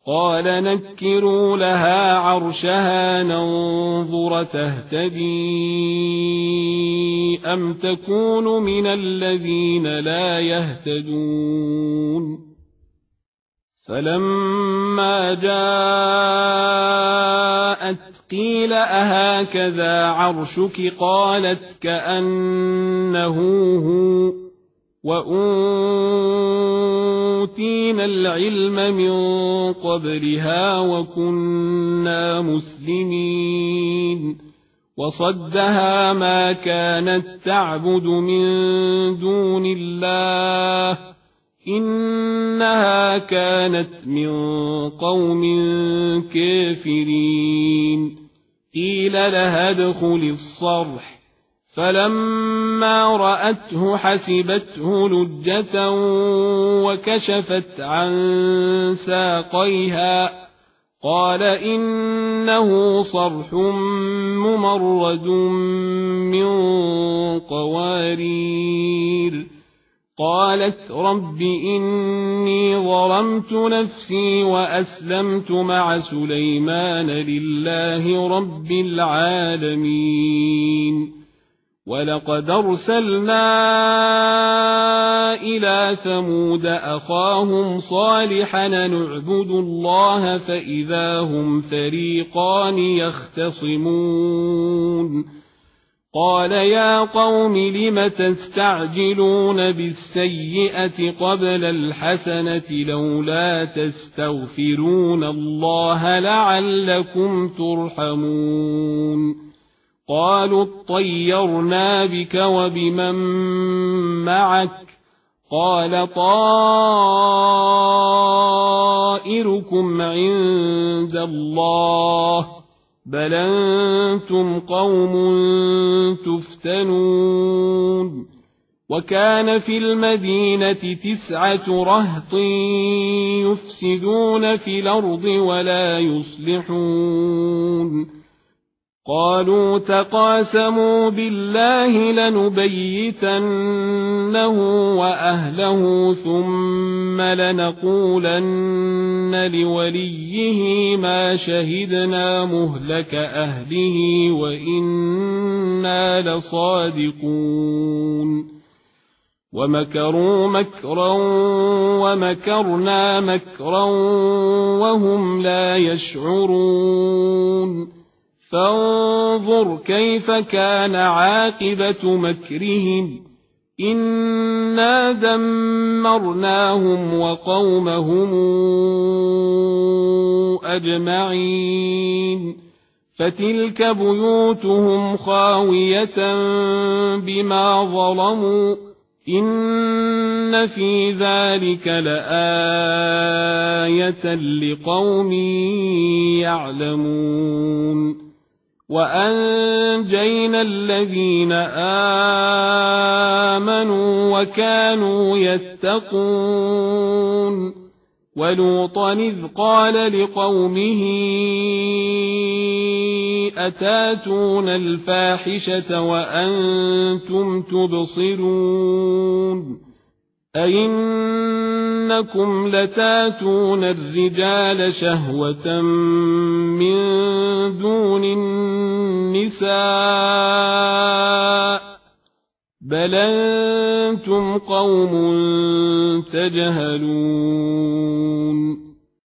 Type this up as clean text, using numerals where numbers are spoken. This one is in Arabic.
قال نكروا لها عرشها ننظر تهتدي أم تكون من الذين لا يهتدون فلما جاءت قيل أهكذا عرشك قالت كأنه هو وأوتينا العلم من قبلها وكنا مسلمين وصدها ما كانت تعبد من دون الله إنها كانت من قوم كافرين قيل لها ادخل الصرح فلما رأته حسبته لجة وكشفت عن ساقيها قال إنه صرح ممرد من قوارير قالت رب إني ظلمت نفسي وأسلمت مع سليمان لله رب العالمين ولقد أرسلنا إلى ثمود أخاهم صالحا نعبد الله فإذا هم فريقان يختصمون قال يا قوم لم تستعجلون بالسيئة قبل الحسنة لولا تستغفرون الله لعلكم ترحمون قالوا اطيرنا بك وبمن معك قال طائركم عند الله بل أنتم قوم تفتنون وكان في المدينة 9 رهط يفسدون في الأرض ولا يصلحون قالوا تقاسموا بالله لنبيتنه وأهله ثم لنقولن لوليه ما شهدنا مهلك أهله وإنا لصادقون ومكروا مكرا ومكرنا مكرا وهم لا يشعرون فانظر كيف كان عاقبة مكرهم إنا دمرناهم وقومهم أجمعين فتلك بيوتهم خاوية بما ظلموا إن في ذلك لآية لقوم يعلمون وأنجينا الذين آمنوا وكانوا يتقون ولوطا إذ قال لقومه أتاتون الفاحشة وأنتم تبصرون أئنكم لتاتون الرجال شهوة من دون النساء بل أنتم قوم تجهلون